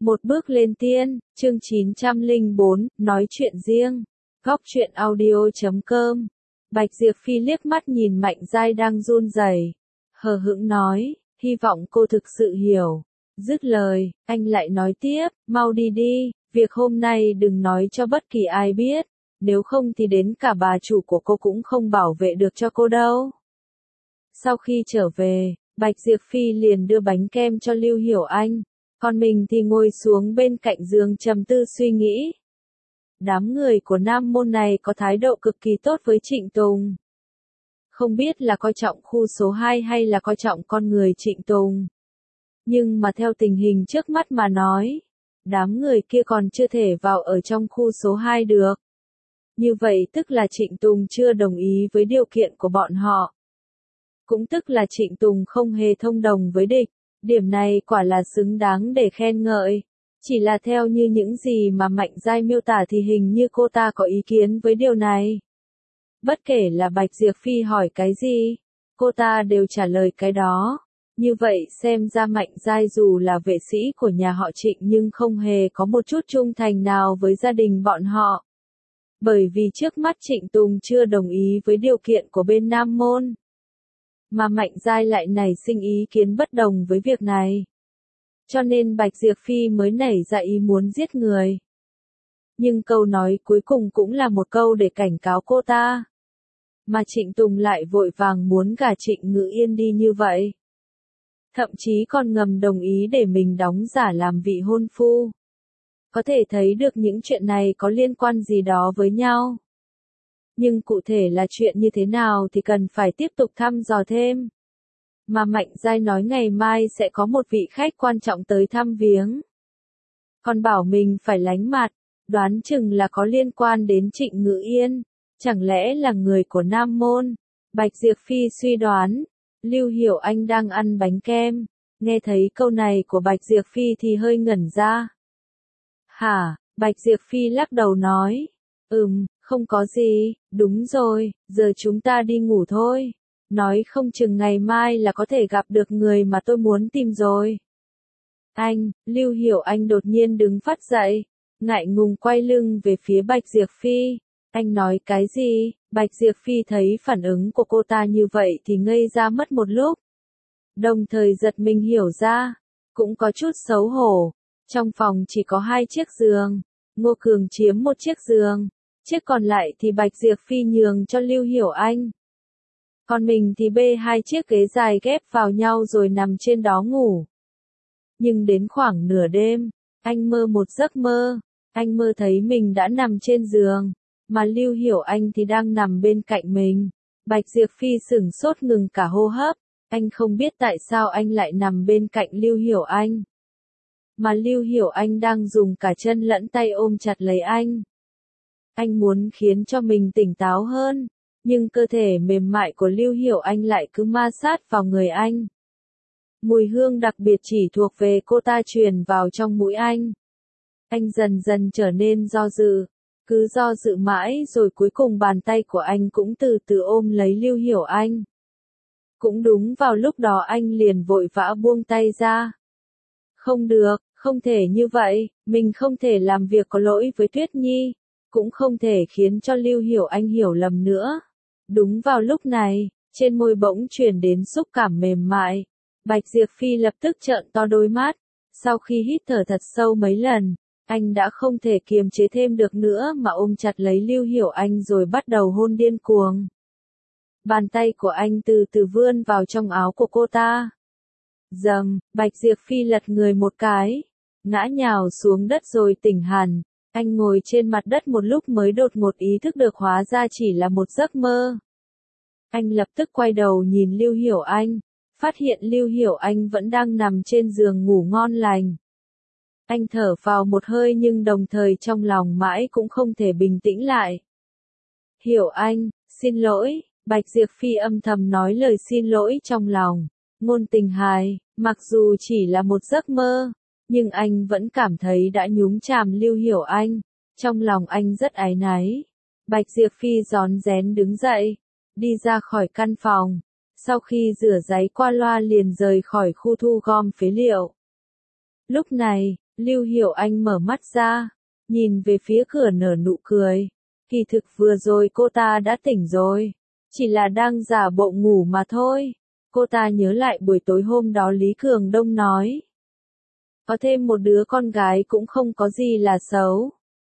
Một bước lên tiên, chương 904, nói chuyện riêng. Góc truyện audio.com. Bạch Diệp Phi liếc mắt nhìn Mạnh Giai đang run rẩy, hờ hững nói, hy vọng cô thực sự hiểu. Dứt lời, anh lại nói tiếp, mau đi đi, việc hôm nay đừng nói cho bất kỳ ai biết, nếu không thì đến cả bà chủ của cô cũng không bảo vệ được cho cô đâu. Sau khi trở về, Bạch Diệp Phi liền đưa bánh kem cho Lưu Hiểu Anh. Còn mình thì ngồi xuống bên cạnh giường trầm tư suy nghĩ. Đám người của Nam Môn này có thái độ cực kỳ tốt với Trịnh Tùng. Không biết là coi trọng khu số 2 hay là coi trọng con người Trịnh Tùng. Nhưng mà theo tình hình trước mắt mà nói, đám người kia còn chưa thể vào ở trong khu số 2 được. Như vậy tức là Trịnh Tùng chưa đồng ý với điều kiện của bọn họ. Cũng tức là Trịnh Tùng không hề thông đồng với địch. Điểm này quả là xứng đáng để khen ngợi. Chỉ là theo như những gì mà Mạnh Giai miêu tả thì hình như cô ta có ý kiến với điều này. Bất kể là Bạch Diệp Phi hỏi cái gì, cô ta đều trả lời cái đó. Như vậy xem ra Mạnh Giai dù là vệ sĩ của nhà họ Trịnh nhưng không hề có một chút trung thành nào với gia đình bọn họ. Bởi vì trước mắt Trịnh Tùng chưa đồng ý với điều kiện của bên Nam Môn. Mà Mạnh Giai lại nảy sinh ý kiến bất đồng với việc này. Cho nên Bạch Diệp Phi mới nảy ra ý muốn giết người. Nhưng câu nói cuối cùng cũng là một câu để cảnh cáo cô ta. Mà Trịnh Tùng lại vội vàng muốn gả Trịnh Ngữ Yên đi như vậy. Thậm chí còn ngầm đồng ý để mình đóng giả làm vị hôn phu. Có thể thấy được những chuyện này có liên quan gì đó với nhau. Nhưng cụ thể là chuyện như thế nào thì cần phải tiếp tục thăm dò thêm. Mà Mạnh Giai nói ngày mai sẽ có một vị khách quan trọng tới thăm viếng. Còn bảo mình phải lánh mặt, đoán chừng là có liên quan đến Trịnh Ngữ Yên. Chẳng lẽ là người của Nam Môn? Bạch Diệp Phi suy đoán. Lưu Hiểu Anh đang ăn bánh kem. Nghe thấy câu này của Bạch Diệp Phi thì hơi ngẩn ra. Hả? Bạch Diệp Phi lắc đầu nói. Không có gì, đúng rồi, giờ chúng ta đi ngủ thôi. Nói không chừng ngày mai là có thể gặp được người mà tôi muốn tìm rồi. Anh, Lưu Hiểu Anh đột nhiên đứng phát dậy, ngại ngùng quay lưng về phía Bạch Diệp Phi. Anh nói cái gì? Bạch Diệp Phi thấy phản ứng của cô ta như vậy thì ngây ra mất một lúc. Đồng thời giật mình hiểu ra, cũng có chút xấu hổ. Trong phòng chỉ có 2 chiếc giường, Ngô Cường chiếm một chiếc giường. Chiếc còn lại thì Bạch Diệp Phi nhường cho Lưu Hiểu Anh. Còn mình thì bê 2 chiếc ghế dài ghép vào nhau rồi nằm trên đó ngủ. Nhưng đến khoảng nửa đêm, anh mơ một giấc mơ. Anh mơ thấy mình đã nằm trên giường, mà Lưu Hiểu Anh thì đang nằm bên cạnh mình. Bạch Diệp Phi sửng sốt ngừng cả hô hấp. Anh không biết tại sao anh lại nằm bên cạnh Lưu Hiểu Anh. Mà Lưu Hiểu Anh đang dùng cả chân lẫn tay ôm chặt lấy anh. Anh muốn khiến cho mình tỉnh táo hơn, nhưng cơ thể mềm mại của Lưu Hiểu Anh lại cứ ma sát vào người anh. Mùi hương đặc biệt chỉ thuộc về cô ta truyền vào trong mũi anh. Anh dần dần trở nên do dự, cứ do dự mãi rồi cuối cùng bàn tay của anh cũng từ từ ôm lấy Lưu Hiểu Anh. Cũng đúng vào lúc đó anh liền vội vã buông tay ra. Không được, không thể như vậy, mình không thể làm việc có lỗi với Tuyết Nhi. Cũng không thể khiến cho Lưu Hiểu Anh hiểu lầm nữa. Đúng vào lúc này, trên môi bỗng truyền đến xúc cảm mềm mại. Bạch Diệp Phi lập tức trợn to đôi mắt. Sau khi hít thở thật sâu mấy lần, anh đã không thể kiềm chế thêm được nữa mà ôm chặt lấy Lưu Hiểu Anh rồi bắt đầu hôn điên cuồng. Bàn tay của anh từ từ vươn vào trong áo của cô ta. Dầm, Bạch Diệp Phi lật người một cái, ngã nhào xuống đất rồi tỉnh hẳn. Anh ngồi trên mặt đất một lúc mới đột ngột ý thức được hóa ra chỉ là một giấc mơ. Anh lập tức quay đầu nhìn Lưu Hiểu Anh, phát hiện Lưu Hiểu Anh vẫn đang nằm trên giường ngủ ngon lành. Anh thở vào một hơi nhưng đồng thời trong lòng mãi cũng không thể bình tĩnh lại. Hiểu Anh, xin lỗi, Bạch Diệp Phi âm thầm nói lời xin lỗi trong lòng. Ngôn tình hài, mặc dù chỉ là một giấc mơ. Nhưng anh vẫn cảm thấy đã nhúng chàm Lưu Hiểu Anh. Trong lòng anh rất áy náy. Bạch Diệp Phi rón rén đứng dậy, đi ra khỏi căn phòng. Sau khi rửa ráy qua loa liền rời khỏi khu thu gom phế liệu. Lúc này, Lưu Hiểu Anh mở mắt ra, nhìn về phía cửa nở nụ cười. Kỳ thực vừa rồi cô ta đã tỉnh rồi, chỉ là đang giả bộ ngủ mà thôi. Cô ta nhớ lại buổi tối hôm đó Lý Cường Đông nói. Có thêm một đứa con gái cũng không có gì là xấu.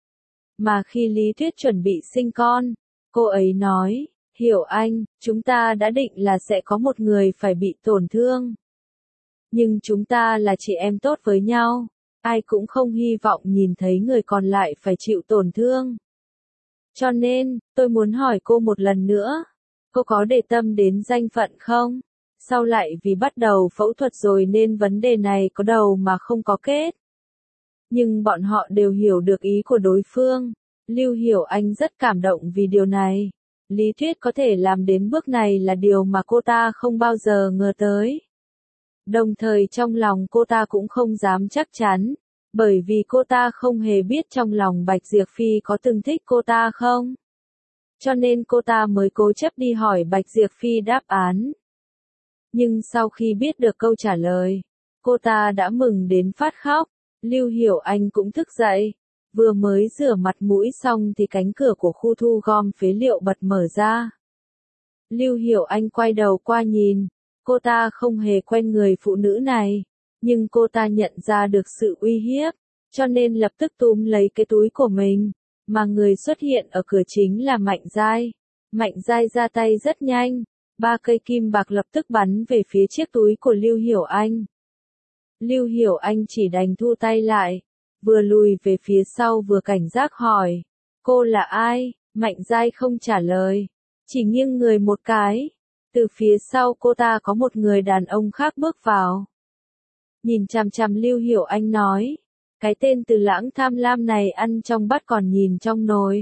Mà khi Lý Tuyết chuẩn bị sinh con, cô ấy nói, Hiểu Anh, chúng ta đã định là sẽ có một người phải bị tổn thương. Nhưng chúng ta là chị em tốt với nhau, ai cũng không hy vọng nhìn thấy người còn lại phải chịu tổn thương. Cho nên, tôi muốn hỏi cô một lần nữa, cô có để tâm đến danh phận không? Sao lại vì bắt đầu phẫu thuật rồi nên vấn đề này có đầu mà không có kết? Nhưng bọn họ đều hiểu được ý của đối phương. Lưu Hiểu Anh rất cảm động vì điều này. Lý Tuyết có thể làm đến bước này là điều mà cô ta không bao giờ ngờ tới. Đồng thời trong lòng cô ta cũng không dám chắc chắn, bởi vì cô ta không hề biết trong lòng Bạch Diệp Phi có từng thích cô ta không. Cho nên cô ta mới cố chấp đi hỏi Bạch Diệp Phi đáp án. Nhưng sau khi biết được câu trả lời, cô ta đã mừng đến phát khóc. Lưu Hiểu Anh cũng thức dậy. Vừa mới rửa mặt mũi xong thì cánh cửa của khu thu gom phế liệu bật mở ra. Lưu Hiểu Anh quay đầu qua nhìn. Cô ta không hề quen người phụ nữ này, nhưng cô ta nhận ra được sự uy hiếp, cho nên lập tức túm lấy cái túi của mình, mà người xuất hiện ở cửa chính là Mạnh Giai. Mạnh Giai ra tay rất nhanh, 3 cây kim bạc lập tức bắn về phía chiếc túi của Lưu Hiểu Anh. Lưu Hiểu Anh chỉ đành thu tay lại, vừa lùi về phía sau vừa cảnh giác hỏi, cô là ai? Mạnh Giai không trả lời, chỉ nghiêng người một cái. Từ phía sau cô ta có một người đàn ông khác bước vào. Nhìn chằm chằm Lưu Hiểu Anh nói, cái tên Từ Lãng tham lam này ăn trong bát còn nhìn trong nồi.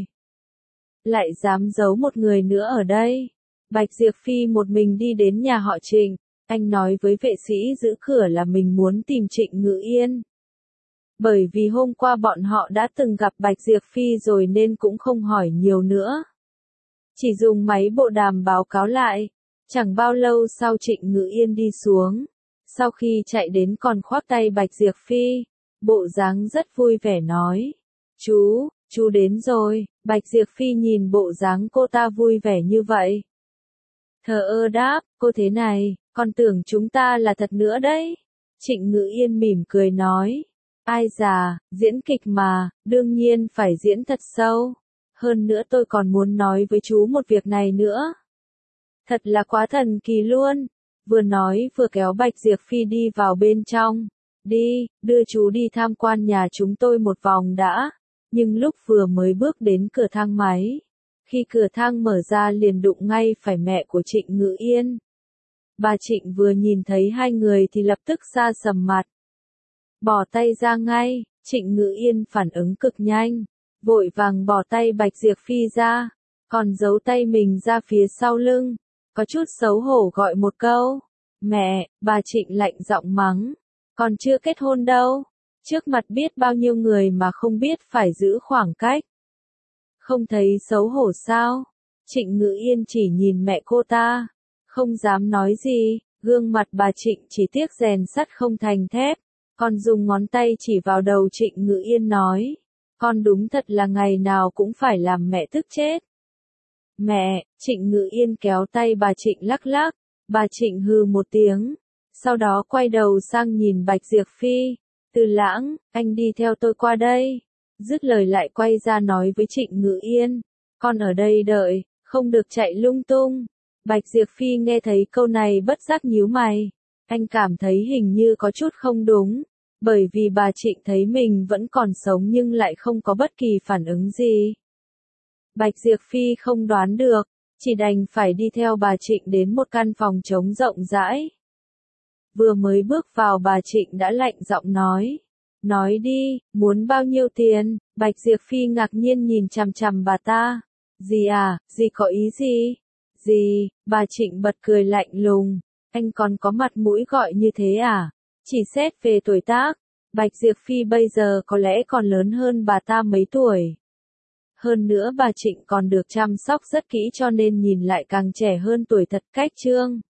Lại dám giấu một người nữa ở đây. Bạch Diệp Phi một mình đi đến nhà họ Trịnh, anh nói với vệ sĩ giữ cửa là mình muốn tìm Trịnh Ngự Yên. Bởi vì hôm qua bọn họ đã từng gặp Bạch Diệp Phi rồi nên cũng không hỏi nhiều nữa. Chỉ dùng máy bộ đàm báo cáo lại. Chẳng bao lâu sau Trịnh Ngự Yên đi xuống, sau khi chạy đến còn khoác tay Bạch Diệp Phi, bộ dáng rất vui vẻ nói, chú đến rồi. Bạch Diệp Phi nhìn bộ dáng cô ta vui vẻ như vậy. Thờ ơ đáp, cô thế này, còn tưởng chúng ta là thật nữa đấy. Trịnh Ngự Yên mỉm cười nói, ai già, diễn kịch mà, đương nhiên phải diễn thật sâu. Hơn nữa tôi còn muốn nói với chú một việc này nữa. Thật là quá thần kỳ luôn. Vừa nói vừa kéo Bạch Diệp Phi đi vào bên trong. Đi, đưa chú đi tham quan nhà chúng tôi một vòng đã. Nhưng lúc vừa mới bước đến cửa thang máy, khi cửa thang mở ra liền đụng ngay phải mẹ của Trịnh Ngự Yên. Bà Trịnh vừa nhìn thấy hai người thì lập tức sa sầm mặt. Bỏ tay ra ngay, Trịnh Ngự Yên phản ứng cực nhanh, vội vàng bỏ tay Bạch Diệp Phi ra, còn giấu tay mình ra phía sau lưng. Có chút xấu hổ gọi một câu, mẹ. Bà Trịnh lạnh giọng mắng, còn chưa kết hôn đâu, trước mặt biết bao nhiêu người mà không biết phải giữ khoảng cách. Không thấy xấu hổ sao? Trịnh Ngự Yên chỉ nhìn mẹ cô ta, không dám nói gì. Gương mặt bà Trịnh chỉ tiếc rèn sắt không thành thép, còn dùng ngón tay chỉ vào đầu Trịnh Ngự Yên nói, con đúng thật là ngày nào cũng phải làm mẹ tức chết. Mẹ. Trịnh Ngự Yên kéo tay bà Trịnh lắc lắc, bà Trịnh hừ một tiếng, sau đó quay đầu sang nhìn Bạch Diệp Phi, Từ Lãng, anh đi theo tôi qua đây. Dứt lời lại quay ra nói với Trịnh Ngự Yên, con ở đây đợi, không được chạy lung tung. Bạch Diệp Phi nghe thấy câu này bất giác nhíu mày, anh cảm thấy hình như có chút không đúng, bởi vì bà Trịnh thấy mình vẫn còn sống nhưng lại không có bất kỳ phản ứng gì. Bạch Diệp Phi không đoán được, chỉ đành phải đi theo bà Trịnh đến một căn phòng trống rộng rãi. Vừa mới bước vào bà Trịnh đã lạnh giọng nói đi, muốn bao nhiêu tiền? Bạch Diệp Phi ngạc nhiên nhìn chằm chằm bà ta. Gì à, gì có ý gì? Gì? Bà Trịnh bật cười lạnh lùng, anh còn có mặt mũi gọi như thế à? Chỉ xét về tuổi tác, Bạch Diệp Phi bây giờ có lẽ còn lớn hơn bà ta mấy tuổi. Hơn nữa bà Trịnh còn được chăm sóc rất kỹ cho nên nhìn lại càng trẻ hơn tuổi thật cách trương.